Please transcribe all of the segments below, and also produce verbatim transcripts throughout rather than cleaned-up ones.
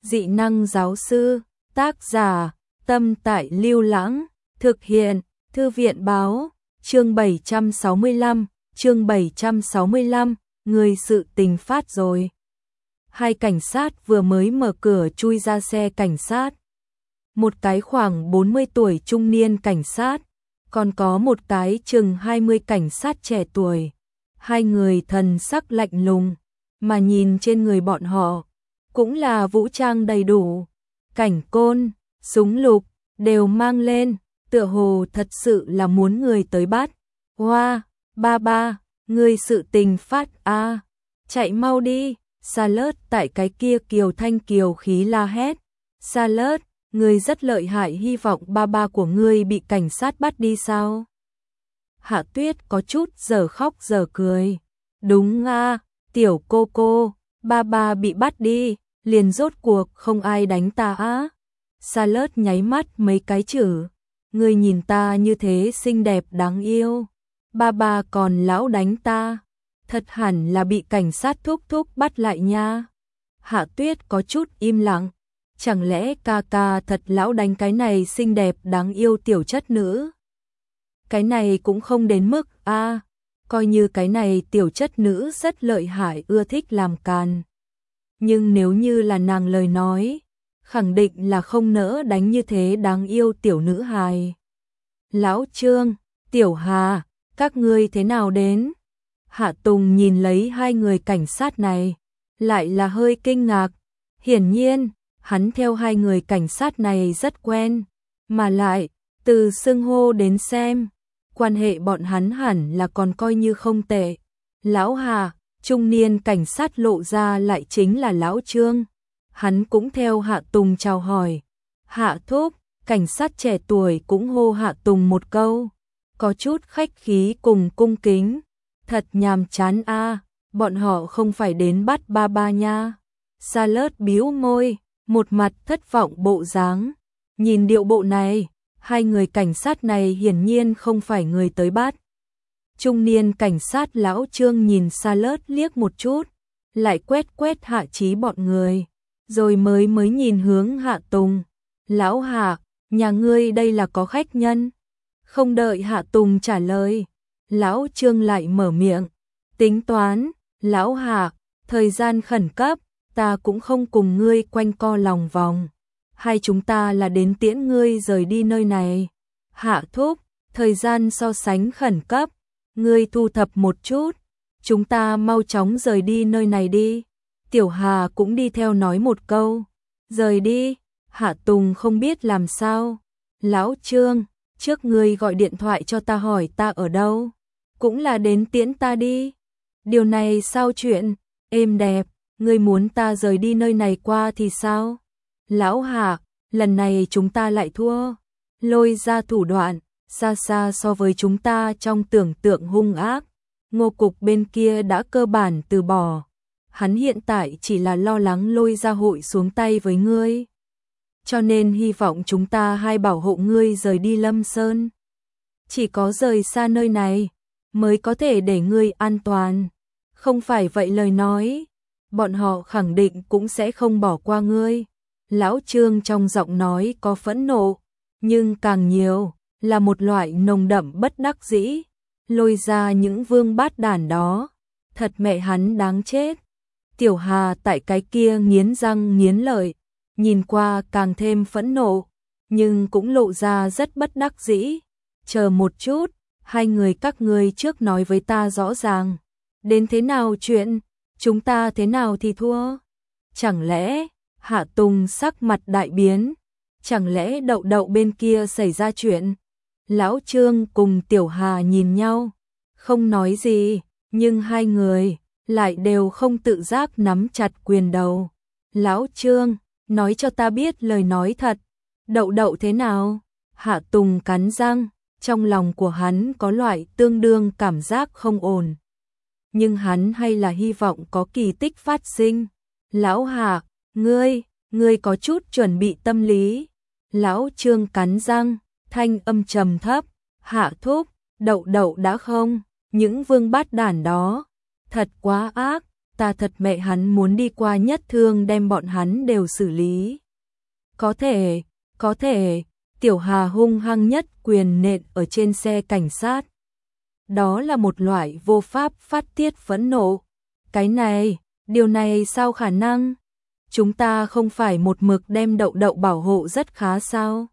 Dị năng giáo sư, tác giả, Tâm Tại Lưu Lãng, thực hiện, Thư viện báo, chương bảy trăm sáu mươi lăm, chương bảy trăm sáu mươi lăm, người sự tình phát rồi. Hai cảnh sát vừa mới mở cửa chui ra xe cảnh sát. Một cái khoảng bốn mươi tuổi trung niên cảnh sát, còn có một cái chừng hai mươi cảnh sát trẻ tuổi. Hai người thần sắc lạnh lùng, mà nhìn trên người bọn họ, cũng là vũ trang đầy đủ. Cảnh côn, súng lục, đều mang lên, tựa hồ thật sự là muốn người tới bắt. Hoa, ba ba, người sự tình phát a, chạy mau đi. Salad tại cái kia kiều thanh kiều khí la hét. Salad, ngươi rất lợi hại, hy vọng ba ba của ngươi bị cảnh sát bắt đi sao? Hạ Tuyết có chút giờ khóc giờ cười. Đúng a, tiểu cô cô, ba ba bị bắt đi, liền rốt cuộc không ai đánh ta á. Salad nháy mắt mấy cái chữ. Ngươi nhìn ta như thế xinh đẹp đáng yêu, ba ba còn lão đánh ta. Thật hẳn là bị cảnh sát thúc thúc bắt lại nha. Hạ Tuyết có chút im lặng. Chẳng lẽ ca ca thật lão đánh cái này xinh đẹp đáng yêu tiểu chất nữ? Cái này cũng không đến mức a, à, coi như cái này tiểu chất nữ rất lợi hại, ưa thích làm càn. Nhưng nếu như là nàng lời nói, khẳng định là không nỡ đánh như thế đáng yêu tiểu nữ hài. Lão Trương, Tiểu Hà, các ngươi thế nào đến? Hạ Tùng nhìn lấy hai người cảnh sát này, lại là hơi kinh ngạc. Hiển nhiên, hắn theo hai người cảnh sát này rất quen, mà lại, từ xưng hô đến xem, quan hệ bọn hắn hẳn là còn coi như không tệ. Lão Hà, trung niên cảnh sát lộ ra lại chính là Lão Trương. Hắn cũng theo Hạ Tùng chào hỏi. Hạ thúc, cảnh sát trẻ tuổi cũng hô Hạ Tùng một câu, có chút khách khí cùng cung kính. Thật nhàm chán a, à, bọn họ không phải đến bắt ba ba nha. Salad bĩu môi, một mặt thất vọng bộ dáng. Nhìn điệu bộ này, hai người cảnh sát này hiển nhiên không phải người tới bắt. Trung niên cảnh sát Lão Trương nhìn Salad liếc một chút, lại quét quét Hạ Chí bọn người, rồi mới mới nhìn hướng Hạ Tùng. Lão Hạ, nhà ngươi đây là có khách nhân? Không đợi Hạ Tùng trả lời, Lão Trương lại mở miệng. Tính toán, Lão Hạ, thời gian khẩn cấp, ta cũng không cùng ngươi quanh co lòng vòng. Hai chúng ta là đến tiễn ngươi rời đi nơi này. Hạ thúc, thời gian so sánh khẩn cấp, ngươi thu thập một chút, chúng ta mau chóng rời đi nơi này đi. Tiểu Hà cũng đi theo nói một câu. Rời đi. Hạ Tùng không biết làm sao. Lão Trương, trước ngươi gọi điện thoại cho ta hỏi ta ở đâu, cũng là đến tiễn ta đi. Điều này sao chuyện, êm đẹp, ngươi muốn ta rời đi nơi này qua thì sao? Lão Hạ, lần này chúng ta lại thua. Lôi ra thủ đoạn, xa xa so với chúng ta trong tưởng tượng hung ác. Ngô Cục bên kia đã cơ bản từ bỏ. Hắn hiện tại chỉ là lo lắng Lôi ra hội xuống tay với ngươi. Cho nên hy vọng chúng ta hai bảo hộ ngươi rời đi Lâm Sơn. Chỉ có rời xa nơi này mới có thể để ngươi an toàn. Không phải vậy lời nói, bọn họ khẳng định cũng sẽ không bỏ qua ngươi. Lão Trương trong giọng nói có phẫn nộ, nhưng càng nhiều là một loại nồng đậm bất đắc dĩ. Lôi ra những vương bát đản đó, thật mẹ hắn đáng chết. Tiểu Hà tại cái kia nghiến răng nghiến lợi, nhìn qua càng thêm phẫn nộ, nhưng cũng lộ ra rất bất đắc dĩ. Chờ một chút, hai người các ngươi trước nói với ta rõ ràng, đến thế nào chuyện, chúng ta thế nào thì thua? Chẳng lẽ, Hạ Tùng sắc mặt đại biến, chẳng lẽ Đậu Đậu bên kia xảy ra chuyện? Lão Trương cùng Tiểu Hà nhìn nhau, không nói gì, nhưng hai người lại đều không tự giác nắm chặt quyền đầu. Lão Trương, nói cho ta biết lời nói thật, Đậu Đậu thế nào? Hạ Tùng cắn răng, trong lòng của hắn có loại tương đương cảm giác không ổn. Nhưng hắn hay là hy vọng có kỳ tích phát sinh. Lão Hạ, ngươi, ngươi có chút chuẩn bị tâm lý. Lão Trương cắn răng, thanh âm trầm thấp. Hạ thúc, Đậu Đậu đã không, những vương bát đản đó, thật quá ác, ta thật mẹ hắn muốn đi qua nhất thương đem bọn hắn đều xử lý. Có thể, có thể, Tiểu Hà hung hăng nhất quyền nện ở trên xe cảnh sát. Đó là một loại vô pháp phát tiết phẫn nộ. Cái này, điều này sao khả năng? Chúng ta không phải một mực đem Đậu Đậu bảo hộ rất khá sao?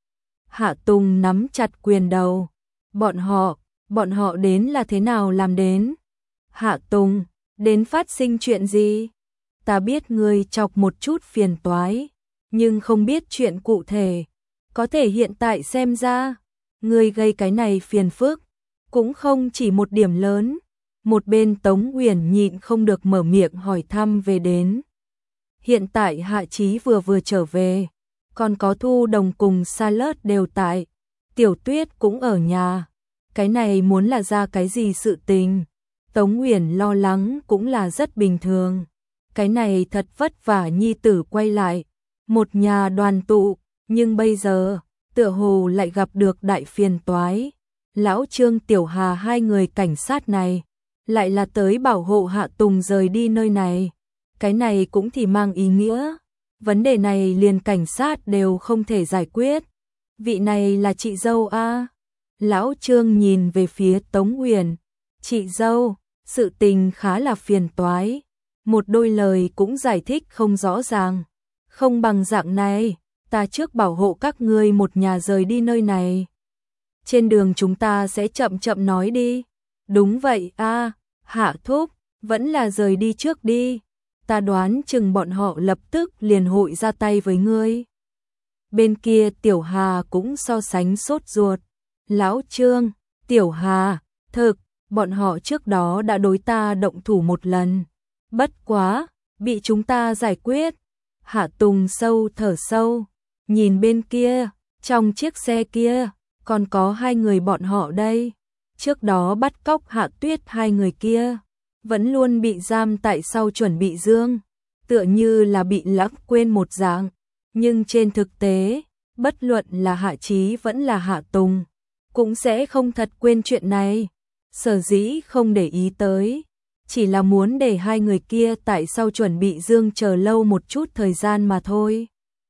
Hạ Tùng nắm chặt quyền đầu. Bọn họ, bọn họ đến là thế nào làm đến? Hạ Tùng, đến phát sinh chuyện gì? Ta biết ngươi chọc một chút phiền toái, nhưng không biết chuyện cụ thể. Có thể hiện tại xem ra, ngươi gây cái này phiền phức, cũng không chỉ một điểm lớn. Một bên Tống Uyển nhịn không được mở miệng hỏi thăm về đến. Hiện tại Hạ Chí vừa vừa trở về, còn có Thu Đồng cùng Salad đều tại, Tiểu Tuyết cũng ở nhà. Cái này muốn là ra cái gì sự tình, Tống Uyển lo lắng cũng là rất bình thường. Cái này thật vất vả nhi tử quay lại, một nhà đoàn tụ, nhưng bây giờ, tựa hồ lại gặp được đại phiền toái. Lão Trương Tiểu Hà hai người cảnh sát này, lại là tới bảo hộ Hạ Tùng rời đi nơi này. Cái này cũng thì mang ý nghĩa, vấn đề này liền cảnh sát đều không thể giải quyết. Vị này là chị dâu a. Lão Trương nhìn về phía Tống Uyển. Chị dâu, sự tình khá là phiền toái. Một đôi lời cũng giải thích không rõ ràng. Không bằng dạng này, ta trước bảo hộ các ngươi một nhà rời đi nơi này. Trên đường chúng ta sẽ chậm chậm nói đi. Đúng vậy a, Hạ thúc, vẫn là rời đi trước đi. Ta đoán chừng bọn họ lập tức liền hội ra tay với ngươi. Bên kia Tiểu Hà cũng so sánh sốt ruột. Lão Trương, Tiểu Hà, thực, bọn họ trước đó đã đối ta động thủ một lần. Bất quá, bị chúng ta giải quyết. Hạ Tùng sâu thở sâu, nhìn bên kia, trong chiếc xe kia, còn có hai người bọn họ đây. Trước đó bắt cóc Hạ Tuyết hai người kia, vẫn luôn bị giam tại sau chuẩn bị dương, tựa như là bị lãng quên một dạng. Nhưng trên thực tế, bất luận là Hạ Chí vẫn là Hạ Tùng, cũng sẽ không thật quên chuyện này. Sở dĩ không để ý tới, chỉ là muốn để hai người kia tại sau chuẩn bị dương chờ lâu một chút thời gian mà thôi.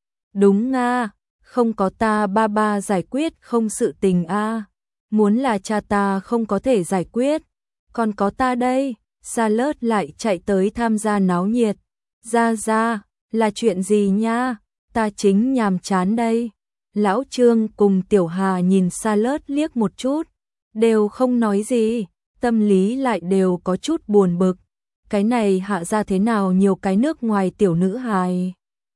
Đúng nga, không có ta ba ba giải quyết không sự tình a. Muốn là cha ta không có thể giải quyết, còn có ta đây. Salad lại chạy tới tham gia náo nhiệt. Ra ra, là chuyện gì nha? Ta chính nhàm chán đây. Lão Trương cùng Tiểu Hà nhìn Salad liếc một chút, đều không nói gì, tâm lý lại đều có chút buồn bực. Cái này Hạ ra thế nào nhiều cái nước ngoài tiểu nữ hài.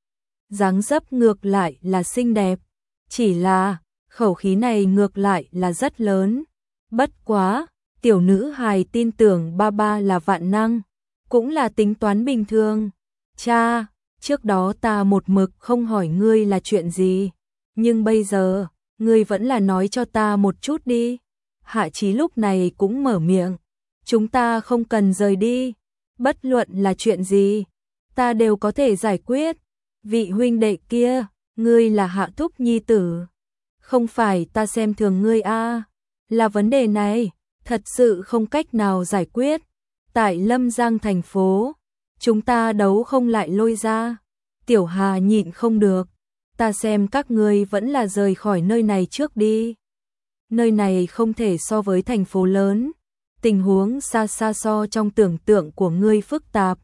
Dáng dấp ngược lại là xinh đẹp, chỉ là khẩu khí này ngược lại là rất lớn. Bất quá, tiểu nữ hài tin tưởng ba ba là vạn năng, cũng là tính toán bình thường. Cha, trước đó ta một mực không hỏi ngươi là chuyện gì, nhưng bây giờ, ngươi vẫn là nói cho ta một chút đi. Hạ Chí lúc này cũng mở miệng. Chúng ta không cần rời đi, bất luận là chuyện gì, ta đều có thể giải quyết. Vị huynh đệ kia, ngươi là Hạ thúc nhi tử. Không phải ta xem thường ngươi a, là vấn đề này thật sự không cách nào giải quyết. Tại Lâm Giang thành phố, chúng ta đấu không lại lôi ra. Tiểu Hà nhịn không được, ta xem các ngươi vẫn là rời khỏi nơi này trước đi. Nơi này không thể so với thành phố lớn, tình huống xa xa so trong tưởng tượng của ngươi phức tạp.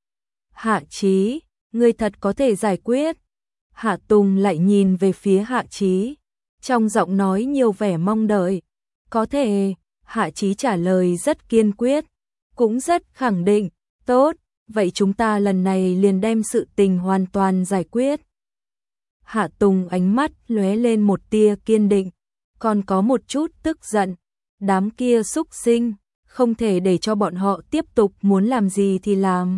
Hạ Chí, ngươi thật có thể giải quyết. Hạ Tùng lại nhìn về phía Hạ Chí, trong giọng nói nhiều vẻ mong đợi. Có thể. Hạ Chí trả lời rất kiên quyết, cũng rất khẳng định. Tốt, vậy chúng ta lần này liền đem sự tình hoàn toàn giải quyết. Hạ Tùng ánh mắt lóe lên một tia kiên định, còn có một chút tức giận. Đám kia xúc sinh, không thể để cho bọn họ tiếp tục muốn làm gì thì làm.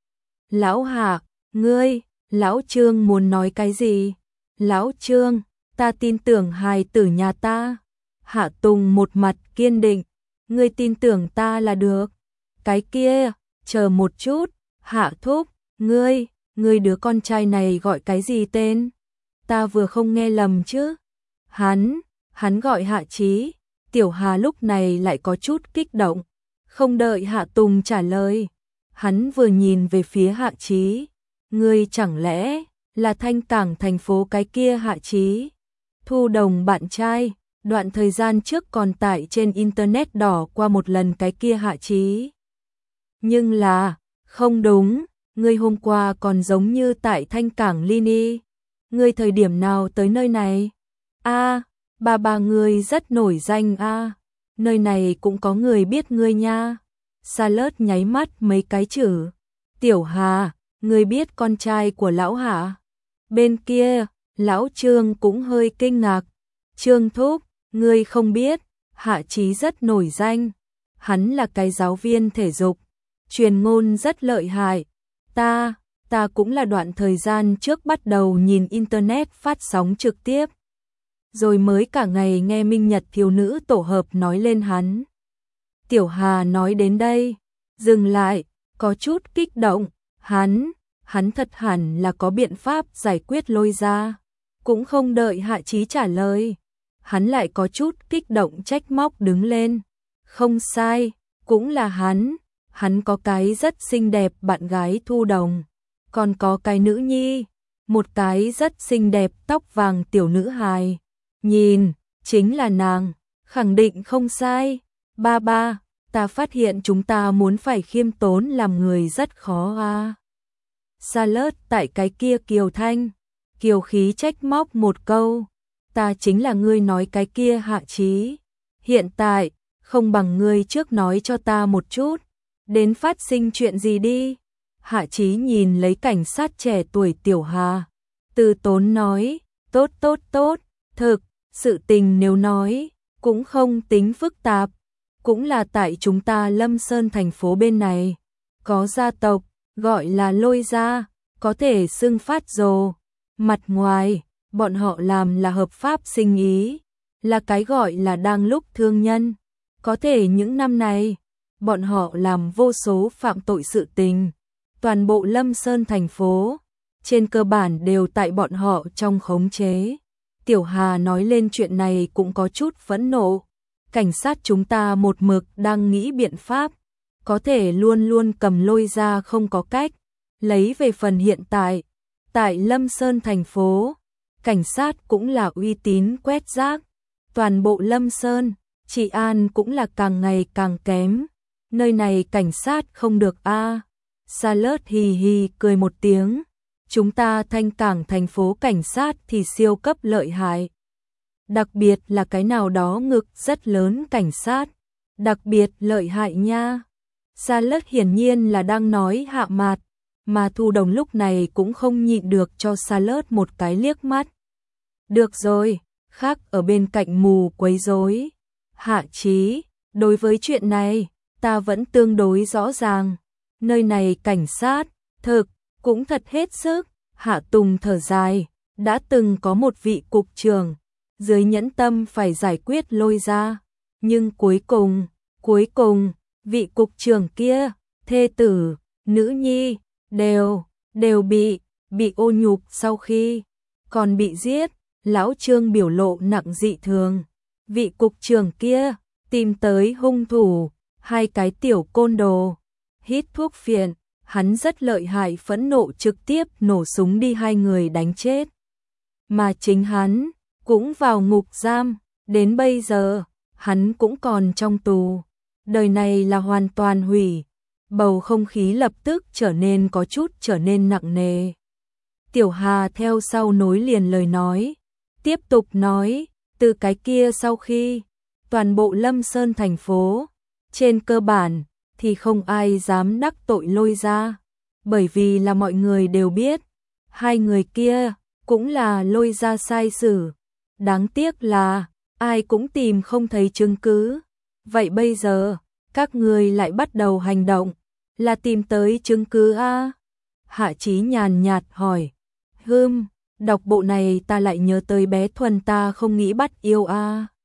Lão Hạ, ngươi, Lão Trương muốn nói cái gì? Lão Trương, ta tin tưởng hài tử nhà ta. Hạ Tùng một mặt kiên định, ngươi tin tưởng ta là được. Cái kia, chờ một chút, Hạ thúc, ngươi, ngươi đứa con trai này gọi cái gì tên? Ta vừa không nghe lầm chứ? Hắn, hắn gọi Hạ Chí. Tiểu Hà lúc này lại có chút kích động, không đợi Hạ Tùng trả lời. Hắn vừa nhìn về phía Hạ Chí, ngươi chẳng lẽ là Thanh Cảng thành phố cái kia Hạ Chí? Thu Đồng bạn trai, đoạn thời gian trước còn tải trên internet đỏ qua một lần cái kia Hạ Chí. Nhưng là, không đúng, ngươi hôm qua còn giống như tại Thanh Cảng Lini. Ngươi thời điểm nào tới nơi này? A, bà bà ngươi rất nổi danh a. Nơi này cũng có người biết ngươi nha. Salad nháy mắt mấy cái chữ. Tiểu Hà, ngươi biết con trai của lão hả? Bên kia, lão Trương cũng hơi kinh ngạc. Trương thúc, ngươi không biết, Hạ Chí rất nổi danh. Hắn là cái giáo viên thể dục, truyền ngôn rất lợi hại. Ta, ta cũng là đoạn thời gian trước bắt đầu nhìn internet phát sóng trực tiếp. Rồi mới cả ngày nghe Minh Nhật thiếu nữ tổ hợp nói lên hắn. Tiểu Hà nói đến đây, dừng lại, có chút kích động. Hắn, hắn thật hẳn là có biện pháp giải quyết Lôi Gia. Cũng không đợi Hạ Chí trả lời, hắn lại có chút kích động trách móc đứng lên. Không sai, cũng là hắn. Hắn có cái rất xinh đẹp bạn gái Thu Đồng, còn có cái nữ nhi, một cái rất xinh đẹp tóc vàng tiểu nữ hài. Nhìn, chính là nàng, khẳng định không sai. Ba ba, ta phát hiện chúng ta muốn phải khiêm tốn làm người rất khó à. Salad tại cái kia kiều thanh, kiều khí trách móc một câu. Ta chính là ngươi nói cái kia Hạ Chí. Hiện tại, không bằng ngươi trước nói cho ta một chút. Đến phát sinh chuyện gì đi? Hạ Chí nhìn lấy cảnh sát trẻ tuổi Tiểu Hà. Từ tốn nói, tốt tốt tốt, thực, sự tình nếu nói, cũng không tính phức tạp. Cũng là tại chúng ta Lâm Sơn thành phố bên này. Có gia tộc, gọi là Lôi Gia, có thể xưng phát rồ. Mặt ngoài, bọn họ làm là hợp pháp sinh ý, là cái gọi là đang lúc thương nhân. Có thể những năm này, bọn họ làm vô số phạm tội sự tình. Toàn bộ Lâm Sơn thành phố, trên cơ bản đều tại bọn họ trong khống chế. Tiểu Hà nói lên chuyện này cũng có chút phẫn nộ. Cảnh sát chúng ta một mực đang nghĩ biện pháp, có thể luôn luôn cầm Lôi Gia không có cách. Lấy về phần hiện tại, tại Lâm Sơn thành phố, cảnh sát cũng là uy tín quét rác. Toàn bộ Lâm Sơn, trị an cũng là càng ngày càng kém. Nơi này cảnh sát không được a. À. Salad hì hì cười một tiếng. Chúng ta Thanh Cảng thành phố cảnh sát thì siêu cấp lợi hại. Đặc biệt là cái nào đó ngực rất lớn cảnh sát. Đặc biệt lợi hại nha. Salad hiển nhiên là đang nói Hạ Mạt. Mà Thu Đồng lúc này cũng không nhịn được cho Salad một cái liếc mắt. Được rồi, khác ở bên cạnh mù quấy rối. Hạ Chí, đối với chuyện này, ta vẫn tương đối rõ ràng. Nơi này cảnh sát, thực, cũng thật hết sức. Hạ Tùng thở dài, đã từng có một vị cục trưởng, dưới nhẫn tâm phải giải quyết Lôi Gia. Nhưng cuối cùng, cuối cùng, vị cục trưởng kia, thê tử, nữ nhi, đều, đều bị, bị ô nhục sau khi, còn bị giết. Lão Trương biểu lộ nặng dị thường. Vị cục trưởng kia, tìm tới hung thủ, hai cái tiểu côn đồ, hít thuốc phiện, hắn rất lợi hại phẫn nộ trực tiếp nổ súng đi hai người đánh chết. Mà chính hắn, cũng vào ngục giam, đến bây giờ, hắn cũng còn trong tù. Đời này là hoàn toàn hủy, bầu không khí lập tức trở nên có chút trở nên nặng nề. Tiểu Hà theo sau nối liền lời nói, tiếp tục nói, từ cái kia sau khi, toàn bộ Lâm Sơn thành phố, trên cơ bản, thì không ai dám đắc tội Lôi Gia, bởi vì là mọi người đều biết, hai người kia, cũng là Lôi Gia sai sử. Đáng tiếc là, ai cũng tìm không thấy chứng cứ. Vậy bây giờ, các người lại bắt đầu hành động, là tìm tới chứng cứ a? Hạ Chí nhàn nhạt hỏi. Hừm, đọc bộ này ta lại nhớ tới bé Thuần ta không nghĩ bắt yêu a.